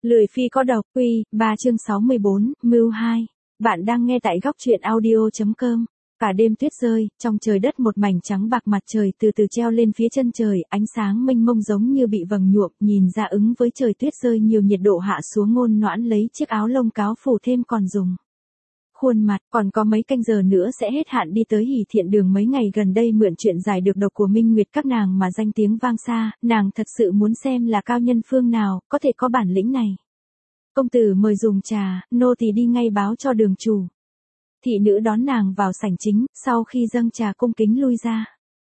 Lười phi có độc, Uy, 3 chương 64, Mưu 2. Bạn đang nghe tại góc truyện audio.com. Cả đêm tuyết rơi, trong trời đất một mảnh trắng bạc, mặt trời từ từ treo lên phía chân trời, ánh sáng mênh mông giống như bị vầng nhuộm, nhìn ra ứng với trời tuyết rơi nhiều nhiệt độ hạ xuống. Ngôn Noãn lấy chiếc áo lông cáo phủ thêm còn dùng khuôn mặt, còn có mấy canh giờ nữa sẽ hết hạn đi tới Hỷ Thiện Đường. Mấy ngày gần đây mượn chuyện giải được độc của Minh Nguyệt các nàng mà danh tiếng vang xa, nàng thật sự muốn xem là cao nhân phương nào có thể có bản lĩnh này. Công tử mời dùng trà, nô tỳ đi ngay báo cho đường chủ. Thị nữ đón nàng vào sảnh chính, sau khi dâng trà cung kính lui ra.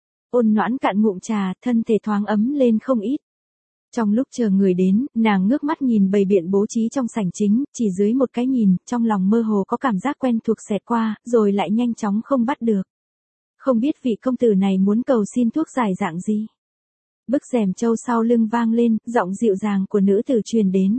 Ôn Noãn cạn ngụm trà, thân thể thoáng ấm lên không ít. Trong lúc chờ người đến, nàng ngước mắt nhìn bày biện bố trí trong sảnh chính, chỉ dưới một cái nhìn, trong lòng mơ hồ có cảm giác quen thuộc xẹt qua, rồi lại nhanh chóng không bắt được. Không biết vị công tử này muốn cầu xin thuốc giải dạng gì. Bức rèm trâu sau lưng vang lên, giọng dịu dàng của nữ tử truyền đến.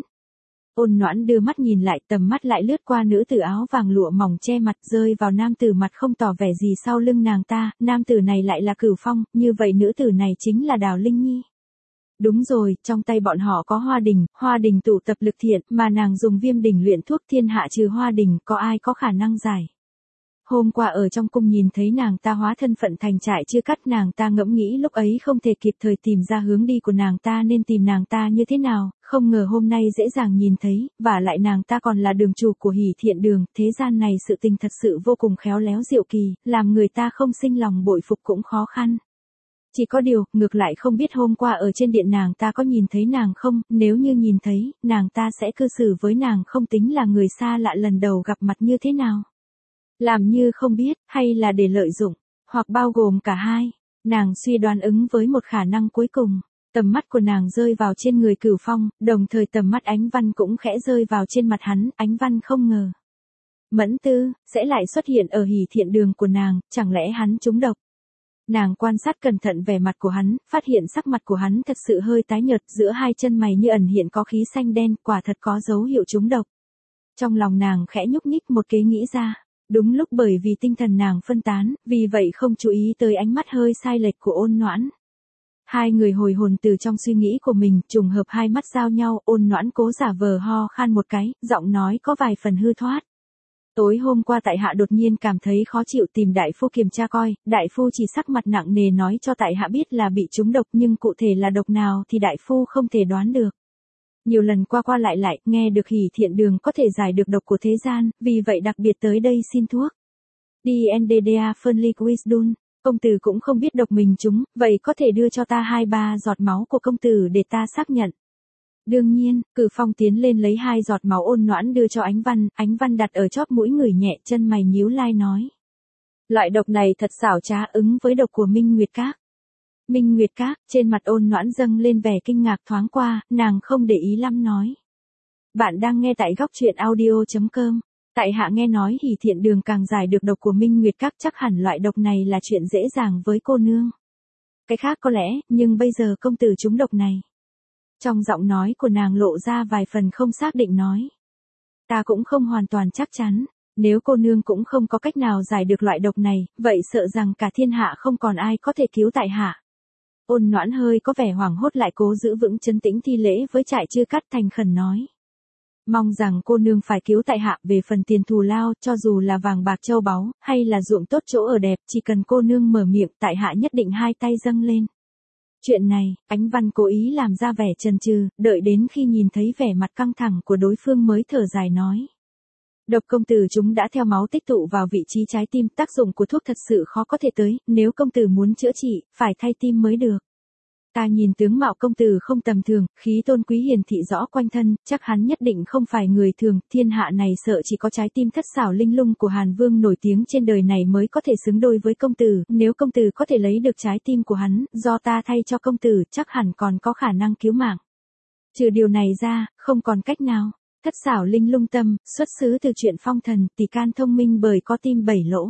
Ôn Noãn đưa mắt nhìn lại, tầm mắt lại lướt qua nữ tử áo vàng lụa mỏng che mặt, rơi vào nam tử mặt không tỏ vẻ gì sau lưng nàng ta. Nam tử này lại là Cửu Phong, như vậy nữ tử này chính là Đào Linh Nhi. Đúng rồi, trong tay bọn họ có Hoa Đình tụ tập lực thiện, mà nàng dùng Viêm Đỉnh luyện thuốc, thiên hạ trừ Hoa Đình, có ai có khả năng giải. Hôm qua ở trong cung nhìn thấy nàng ta hóa thân phận thành trại chưa cắt, nàng ta ngẫm nghĩ lúc ấy không thể kịp thời tìm ra hướng đi của nàng ta nên tìm nàng ta như thế nào, không ngờ hôm nay dễ dàng nhìn thấy, và lại nàng ta còn là đường chủ của Hỷ Thiện Đường. Thế gian này sự tình thật sự vô cùng khéo léo diệu kỳ, làm người ta không sinh lòng bội phục cũng khó khăn. Chỉ có điều, ngược lại không biết hôm qua ở trên điện nàng ta có nhìn thấy nàng không, nếu như nhìn thấy, nàng ta sẽ cư xử với nàng không tính là người xa lạ lần đầu gặp mặt như thế nào. Làm như không biết, hay là để lợi dụng, hoặc bao gồm cả hai. Nàng suy đoán ứng với một khả năng cuối cùng. Tầm mắt của nàng rơi vào trên người Cửu Phong, đồng thời tầm mắt Ánh Văn cũng khẽ rơi vào trên mặt hắn. Ánh Văn không ngờ Mẫn Tư sẽ lại xuất hiện ở Hỷ Thiện Đường của nàng, chẳng lẽ hắn trúng độc. Nàng quan sát cẩn thận vẻ mặt của hắn, phát hiện sắc mặt của hắn thật sự hơi tái nhợt, giữa hai chân mày như ẩn hiện có khí xanh đen, quả thật có dấu hiệu trúng độc. Trong lòng nàng khẽ nhúc nhích, một kế nghĩ ra. Đúng lúc bởi vì tinh thần nàng phân tán, vì vậy không chú ý tới ánh mắt hơi sai lệch của Ôn Noãn. Hai người hồi hồn từ trong suy nghĩ của mình, trùng hợp hai mắt giao nhau. Ôn Noãn cố giả vờ ho khan một cái, giọng nói có vài phần hư thoát. Tối hôm qua tại hạ đột nhiên cảm thấy khó chịu, tìm đại phu kiểm tra coi. Đại phu chỉ sắc mặt nặng nề nói cho tại hạ biết là bị trúng độc, nhưng cụ thể là độc nào thì đại phu không thể đoán được. Nhiều lần qua lại, nghe được Hỷ Thiện Đường có thể giải được độc của thế gian, vì vậy đặc biệt tới đây xin thuốc. DNDDA Fenliquisdun, công tử cũng không biết độc mình trúng, vậy có thể đưa cho ta 2-3 giọt máu của công tử để ta xác nhận. Đương nhiên, Cửu Phong tiến lên lấy 2 giọt máu. Ôn Noãn đưa cho Ánh Văn đặt ở chóp mũi ngửi nhẹ, chân mày nhíu lai nói. Loại độc này thật xảo trá, ứng với độc của Minh Nguyệt Các. Minh Nguyệt Các, trên mặt Ôn Noãn dâng lên vẻ kinh ngạc thoáng qua, nàng không để ý lắm nói. Bạn đang nghe tại góc truyện audio.com. Tại hạ nghe nói Hỷ Thiện Đường càng giải được độc của Minh Nguyệt Các, chắc hẳn loại độc này là chuyện dễ dàng với cô nương. Cái khác có lẽ, nhưng bây giờ công tử trúng độc này. Trong giọng nói của nàng lộ ra vài phần không xác định nói. Ta cũng không hoàn toàn chắc chắn, nếu cô nương cũng không có cách nào giải được loại độc này, vậy sợ rằng cả thiên hạ không còn ai có thể cứu tại hạ. Ôn Noãn hơi có vẻ hoảng hốt, lại cố giữ vững trấn tĩnh thi lễ với trại Chư Cắt, thành khẩn nói. Mong rằng cô nương phải cứu tại hạ, về phần tiền thù lao, cho dù là vàng bạc châu báu, hay là ruộng tốt chỗ ở đẹp, chỉ cần cô nương mở miệng, tại hạ nhất định hai tay dâng lên. Chuyện này, Ánh Văn cố ý làm ra vẻ chần chừ, đợi đến khi nhìn thấy vẻ mặt căng thẳng của đối phương mới thở dài nói. Độc công tử chúng đã theo máu tích tụ vào vị trí trái tim, tác dụng của thuốc thật sự khó có thể tới, nếu công tử muốn chữa trị, phải thay tim mới được. Ta nhìn tướng mạo công tử không tầm thường, khí tôn quý hiển thị rõ quanh thân, chắc hắn nhất định không phải người thường, thiên hạ này sợ chỉ có trái tim thất xảo linh lung của Hàn Vương nổi tiếng trên đời này mới có thể xứng đôi với công tử, nếu công tử có thể lấy được trái tim của hắn, do ta thay cho công tử, chắc hẳn còn có khả năng cứu mạng. Trừ điều này ra, không còn cách nào. Thất xảo linh lung tâm, xuất xứ từ chuyện phong thần, tỷ can thông minh bởi có tim 7 lỗ.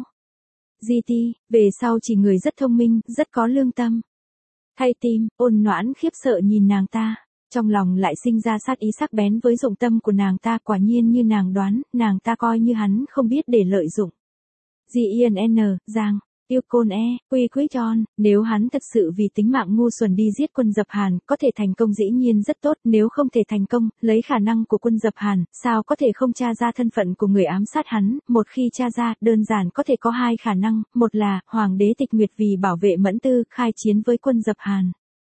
GT, về sau chỉ người rất thông minh, rất có lương tâm. Thay tim, Ôn Noãn khiếp sợ nhìn nàng ta, trong lòng lại sinh ra sát ý sắc bén với dụng tâm của nàng ta. Quả nhiên như nàng đoán, nàng ta coi như hắn không biết để lợi dụng. GINN, Giang, Yêu côn quy quý tròn, nếu hắn thật sự vì tính mạng ngu xuẩn đi giết quân Dập Hàn, có thể thành công dĩ nhiên rất tốt, nếu không thể thành công, lấy khả năng của quân Dập Hàn, sao có thể không tra ra thân phận của người ám sát hắn, một khi tra ra, đơn giản có thể có hai khả năng, một là, Hoàng đế Tịch Nguyệt vì bảo vệ Mẫn Tư, khai chiến với quân Dập Hàn.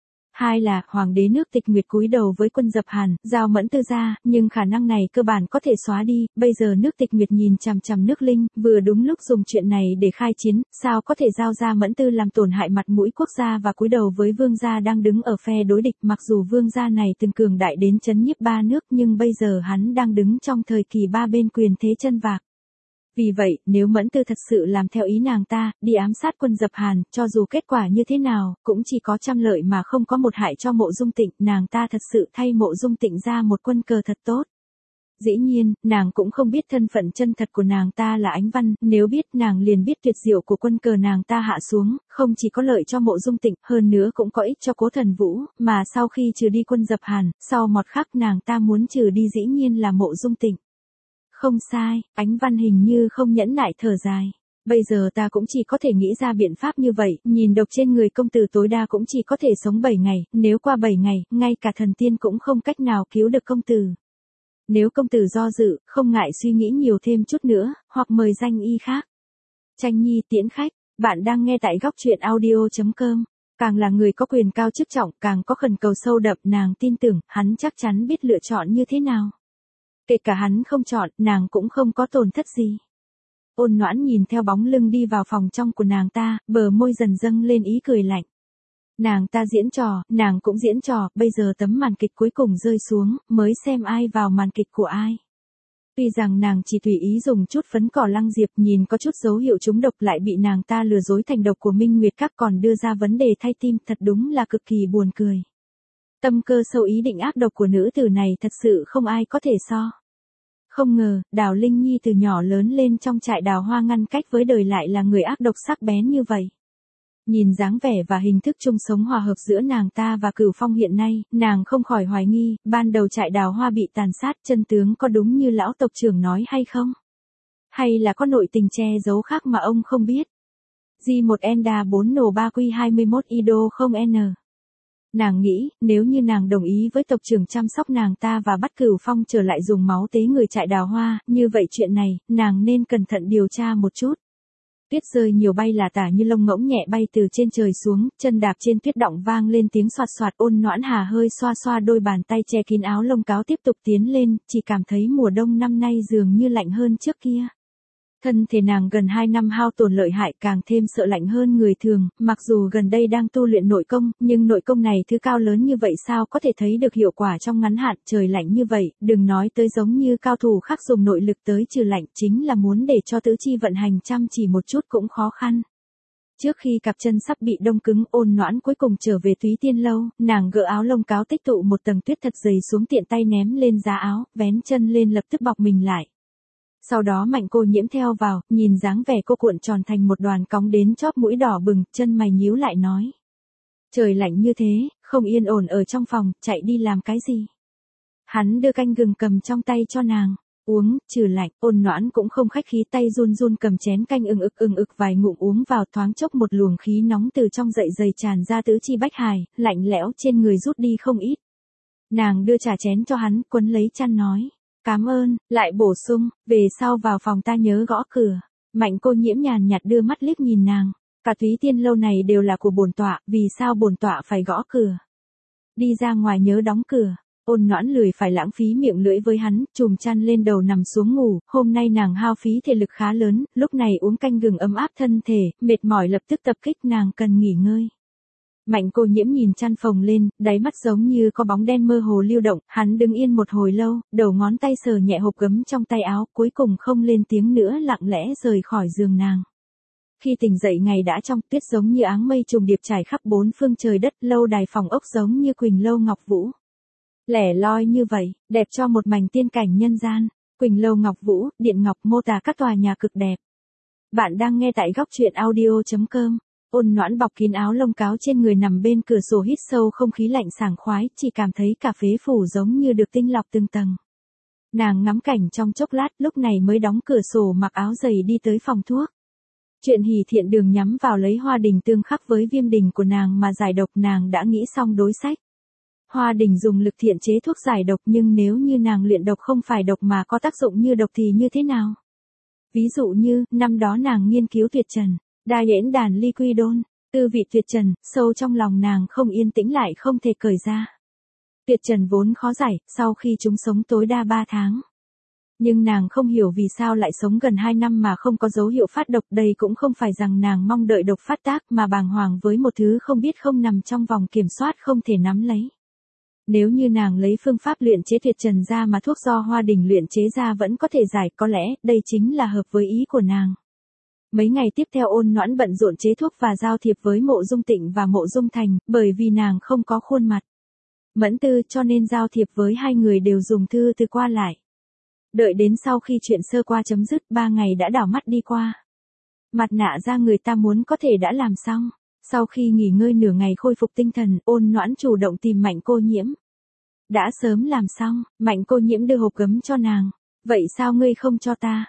Hai là, Hoàng đế nước Tịch Nguyệt cúi đầu với quân Dập Hàn, giao Mẫn Tư ra, nhưng khả năng này cơ bản có thể xóa đi, bây giờ nước Tịch Nguyệt nhìn chằm chằm nước Linh, vừa đúng lúc dùng chuyện này để khai chiến, sao có thể giao ra Mẫn Tư làm tổn hại mặt mũi quốc gia và cúi đầu với vương gia đang đứng ở phe đối địch, mặc dù vương gia này từng cường đại đến chấn nhiếp ba nước nhưng bây giờ hắn đang đứng trong thời kỳ ba bên quyền thế chân vạc. Vì vậy, nếu Mẫn Tư thật sự làm theo ý nàng ta, đi ám sát quân Dập Hàn, cho dù kết quả như thế nào, cũng chỉ có trăm lợi mà không có một hại cho Mộ Dung Tịnh, nàng ta thật sự thay Mộ Dung Tịnh ra một quân cờ thật tốt. Dĩ nhiên, nàng cũng không biết thân phận chân thật của nàng ta là Ánh Văn, nếu biết nàng liền biết tuyệt diệu của quân cờ nàng ta hạ xuống, không chỉ có lợi cho Mộ Dung Tịnh, hơn nữa cũng có ích cho Cố Thần Vũ, mà sau khi trừ đi quân Dập Hàn, sau một khắc nàng ta muốn trừ đi dĩ nhiên là Mộ Dung Tịnh. Không sai, Ánh Văn hình như không nhẫn nại thở dài. Bây giờ ta cũng chỉ có thể nghĩ ra biện pháp như vậy, nhìn độc trên người công tử tối đa cũng chỉ có thể sống 7 ngày, nếu qua 7 ngày, ngay cả thần tiên cũng không cách nào cứu được công tử. Nếu công tử do dự, không ngại suy nghĩ nhiều thêm chút nữa, hoặc mời danh y khác. Tranh Nhi tiễn khách, bạn đang nghe tại góc truyện audio.com. Càng là người có quyền cao chức trọng, càng có khẩn cầu sâu đậm, nàng tin tưởng, hắn chắc chắn biết lựa chọn như thế nào. Kể cả hắn không chọn, nàng cũng không có tổn thất gì. Ôn Noãn nhìn theo bóng lưng đi vào phòng trong của nàng ta, bờ môi dần dâng lên ý cười lạnh. Nàng ta diễn trò, nàng cũng diễn trò, bây giờ tấm màn kịch cuối cùng rơi xuống, mới xem ai vào màn kịch của ai. Tuy rằng nàng chỉ tùy ý dùng chút phấn cỏ Lăng Diệp nhìn có chút dấu hiệu trúng độc lại bị nàng ta lừa dối thành độc của Minh Nguyệt Các còn đưa ra vấn đề thay tim, thật đúng là cực kỳ buồn cười. Tâm cơ sâu ý định ác độc của nữ tử này thật sự không ai có thể so. Không ngờ, Đào Linh Nhi từ nhỏ lớn lên trong trại Đào Hoa ngăn cách với đời lại là người ác độc sắc bén như vậy. Nhìn dáng vẻ và hình thức chung sống hòa hợp giữa nàng ta và Cửu Phong hiện nay, nàng không khỏi hoài nghi, ban đầu trại Đào Hoa bị tàn sát, chân tướng có đúng như lão tộc trưởng nói hay không? Hay là có nội tình che giấu khác mà ông không biết? G1 Enda 4 nổ 3 Q21 Ido không N. Nàng nghĩ, nếu như nàng đồng ý với tộc trưởng chăm sóc nàng ta và bắt Cửu Phong trở lại dùng máu tế người trại Đào Hoa, như vậy chuyện này, nàng nên cẩn thận điều tra một chút. Tuyết rơi nhiều bay là tả như lông ngỗng nhẹ bay từ trên trời xuống, chân đạp trên tuyết đọng vang lên tiếng xoạt xoạt. Ôn Noãn Hà hơi xoa xoa đôi bàn tay che kín áo lông cáo tiếp tục tiến lên, chỉ cảm thấy mùa đông năm nay dường như lạnh hơn trước kia. Thân thể nàng gần 2 năm hao tổn lợi hại càng thêm sợ lạnh hơn người thường, mặc dù gần đây đang tu luyện nội công, nhưng nội công này thứ cao lớn như vậy sao có thể thấy được hiệu quả trong ngắn hạn, trời lạnh như vậy, đừng nói tới giống như cao thủ khác dùng nội lực tới trừ lạnh, chính là muốn để cho tứ chi vận hành chăm chỉ một chút cũng khó khăn. Trước khi cặp chân sắp bị đông cứng, Ôn Noãn cuối cùng trở về Túy Tiên lâu, nàng gỡ áo lông cáo tích tụ một tầng tuyết thật dày xuống tiện tay ném lên giá áo, vén chân lên lập tức bọc mình lại. Sau đó Mạnh Cô Nhiễm theo vào, nhìn dáng vẻ cô cuộn tròn thành một đoàn cong đến chóp mũi đỏ bừng, chân mày nhíu lại nói. Trời lạnh như thế, không yên ổn ở trong phòng, chạy đi làm cái gì? Hắn đưa canh gừng cầm trong tay cho nàng. Uống, trừ lạnh. Ôn Noãn cũng không khách khí, tay run run cầm chén canh ừng ực vài ngụm uống vào, thoáng chốc một luồng khí nóng từ trong dạ dày tràn ra tứ chi bách hài, lạnh lẽo trên người rút đi không ít. Nàng đưa trà chén cho hắn, quấn lấy chăn nói. Cảm ơn, lại bổ sung, về sau vào phòng ta nhớ gõ cửa. Mạnh Cô Nhiễm nhàn nhạt đưa mắt liếc nhìn nàng. Cả Túy Tiên lâu này đều là của bổn tọa, vì sao bổn tọa phải gõ cửa? Đi ra ngoài nhớ đóng cửa. Ôn Noãn lười phải lãng phí miệng lưỡi với hắn, chùm chăn lên đầu nằm xuống ngủ, hôm nay nàng hao phí thể lực khá lớn, lúc này uống canh gừng ấm áp thân thể, mệt mỏi lập tức tập kích, nàng cần nghỉ ngơi. Mạnh Cô Nhiễm nhìn chăn phồng lên, đáy mắt giống như có bóng đen mơ hồ lưu động, hắn đứng yên một hồi lâu, đầu ngón tay sờ nhẹ hộp gấm trong tay áo, cuối cùng không lên tiếng nữa lặng lẽ rời khỏi giường nàng. Khi tỉnh dậy ngày đã trong, tuyết giống như áng mây trùng điệp trải khắp bốn phương trời đất, lâu đài phòng ốc giống như Quỳnh Lâu Ngọc Vũ. Lẻ loi như vậy, đẹp cho một mảnh tiên cảnh nhân gian. Quỳnh Lâu Ngọc Vũ, Điện Ngọc mô tả các tòa nhà cực đẹp. Bạn đang nghe tại góc truyện audio.com. Ôn Noãn bọc kín áo lông cáo trên người nằm bên cửa sổ hít sâu không khí lạnh sảng khoái, chỉ cảm thấy cả phế phủ giống như được tinh lọc từng tầng. Nàng ngắm cảnh trong chốc lát, lúc này mới đóng cửa sổ mặc áo dày đi tới phòng thuốc. Chuyện Hỷ Thiện Đường nhắm vào lấy Hoa Đình tương khắc với Viêm Đình của nàng mà giải độc, nàng đã nghĩ xong đối sách. Hoa Đình dùng lực thiện chế thuốc giải độc, nhưng nếu như nàng luyện độc không phải độc mà có tác dụng như độc thì như thế nào? Ví dụ như, năm đó nàng nghiên cứu tuyệt trần, đa yễn đàn ly quy đôn, tư vị tuyệt trần, sâu trong lòng nàng không yên tĩnh lại không thể cởi ra. Tuyệt trần vốn khó giải, sau khi chúng sống tối đa 3 tháng. Nhưng nàng không hiểu vì sao lại sống gần 2 năm mà không có dấu hiệu phát độc, đây cũng không phải rằng nàng mong đợi độc phát tác mà bàng hoàng với một thứ không biết không nằm trong vòng kiểm soát không thể nắm lấy. Nếu như nàng lấy phương pháp luyện chế tuyệt trần ra mà thuốc do Hoa Đình luyện chế ra vẫn có thể giải, có lẽ đây chính là hợp với ý của nàng. Mấy ngày tiếp theo Ôn Noãn bận rộn chế thuốc và giao thiệp với Mộ Dung Tịnh và Mộ Dung Thành, bởi vì nàng không có khuôn mặt Mẫn Tư cho nên giao thiệp với hai người đều dùng thư từ qua lại. Đợi đến sau khi chuyện sơ qua chấm dứt, 3 ngày đã đảo mắt đi qua. Mặt nạ ra người ta muốn có thể đã làm xong. Sau khi nghỉ ngơi nửa ngày khôi phục tinh thần, Ôn Noãn chủ động tìm Mạnh Cô Nhiễm. Đã sớm làm xong, Mạnh Cô Nhiễm đưa hộp gấm cho nàng. Vậy sao ngươi không cho ta?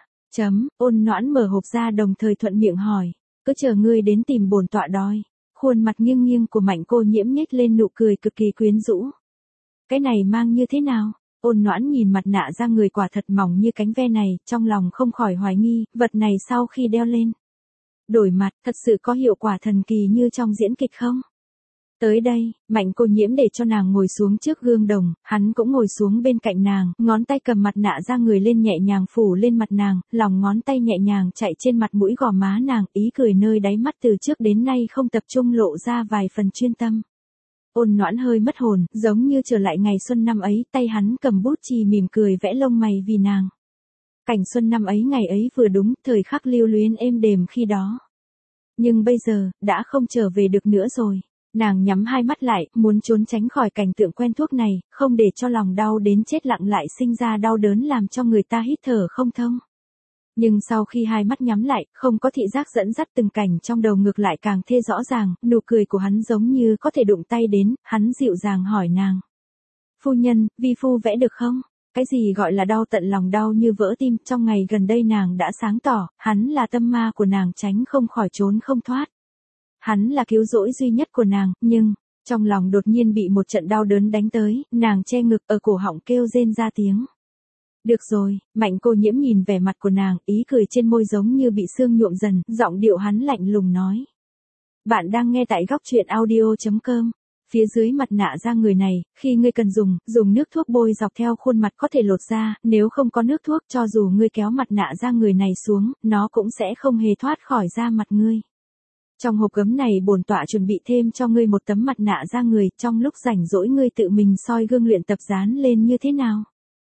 Ôn Noãn mở hộp ra đồng thời thuận miệng hỏi. Cứ chờ ngươi đến tìm bổn tọa đòi. Khuôn mặt nghiêng nghiêng của Mạnh Cô Nhiễm nhếch lên nụ cười cực kỳ quyến rũ. Cái này mang như thế nào? Ôn Noãn nhìn mặt nạ ra người quả thật mỏng như cánh ve này, trong lòng không khỏi hoài nghi, vật này sau khi đeo lên. Đổi mặt, thật sự có hiệu quả thần kỳ như trong diễn kịch không? Tới đây, Mạnh Cô Nhiễm để cho nàng ngồi xuống trước gương đồng, hắn cũng ngồi xuống bên cạnh nàng, ngón tay cầm mặt nạ ra người lên nhẹ nhàng phủ lên mặt nàng, lòng ngón tay nhẹ nhàng chạy trên mặt mũi gò má nàng, ý cười nơi đáy mắt từ trước đến nay không tập trung lộ ra vài phần chuyên tâm. Ôn Noãn hơi mất hồn, giống như trở lại ngày xuân năm ấy, tay hắn cầm bút chì mỉm cười vẽ lông mày vì nàng. Cảnh xuân năm ấy ngày ấy vừa đúng, thời khắc lưu luyến êm đềm khi đó. Nhưng bây giờ, đã không trở về được nữa rồi. Nàng nhắm hai mắt lại, muốn trốn tránh khỏi cảnh tượng quen thuộc này, không để cho lòng đau đến chết lặng lại sinh ra đau đớn làm cho người ta hít thở không thông. Nhưng sau khi hai mắt nhắm lại, không có thị giác dẫn dắt từng cảnh trong đầu ngược lại càng thê rõ ràng, nụ cười của hắn giống như có thể đụng tay đến, hắn dịu dàng hỏi nàng. Phu nhân, vi phu vẽ được không? Cái gì gọi là đau tận lòng đau như vỡ tim, trong ngày gần đây nàng đã sáng tỏ, hắn là tâm ma của nàng tránh không khỏi trốn không thoát. Hắn là cứu rỗi duy nhất của nàng, nhưng, trong lòng đột nhiên bị một trận đau đớn đánh tới, nàng che ngực ở cổ họng kêu rên ra tiếng. Được rồi, Mạnh Cô Nhiễm nhìn vẻ mặt của nàng, ý cười trên môi giống như bị sương nhuộm dần, giọng điệu hắn lạnh lùng nói. Bạn đang nghe tại góc truyện audio.com. Phía dưới mặt nạ ra người này, khi ngươi cần dùng nước thuốc bôi dọc theo khuôn mặt có thể lột ra, nếu không có nước thuốc cho dù ngươi kéo mặt nạ ra người này xuống, nó cũng sẽ không hề thoát khỏi da mặt ngươi. Trong hộp gấm này bổn tọa chuẩn bị thêm cho ngươi một tấm mặt nạ ra người, trong lúc rảnh rỗi ngươi tự mình soi gương luyện tập dán lên như thế nào?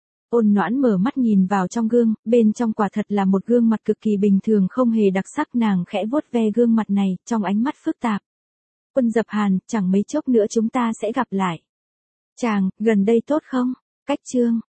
Ôn Noãn mở mắt nhìn vào trong gương, bên trong quả thật là một gương mặt cực kỳ bình thường không hề đặc sắc, nàng khẽ vuốt ve gương mặt này, trong ánh mắt phức tạp. Quân Dập Hàn, chẳng mấy chốc nữa chúng ta sẽ gặp lại. Chàng, gần đây tốt không? Cách chương.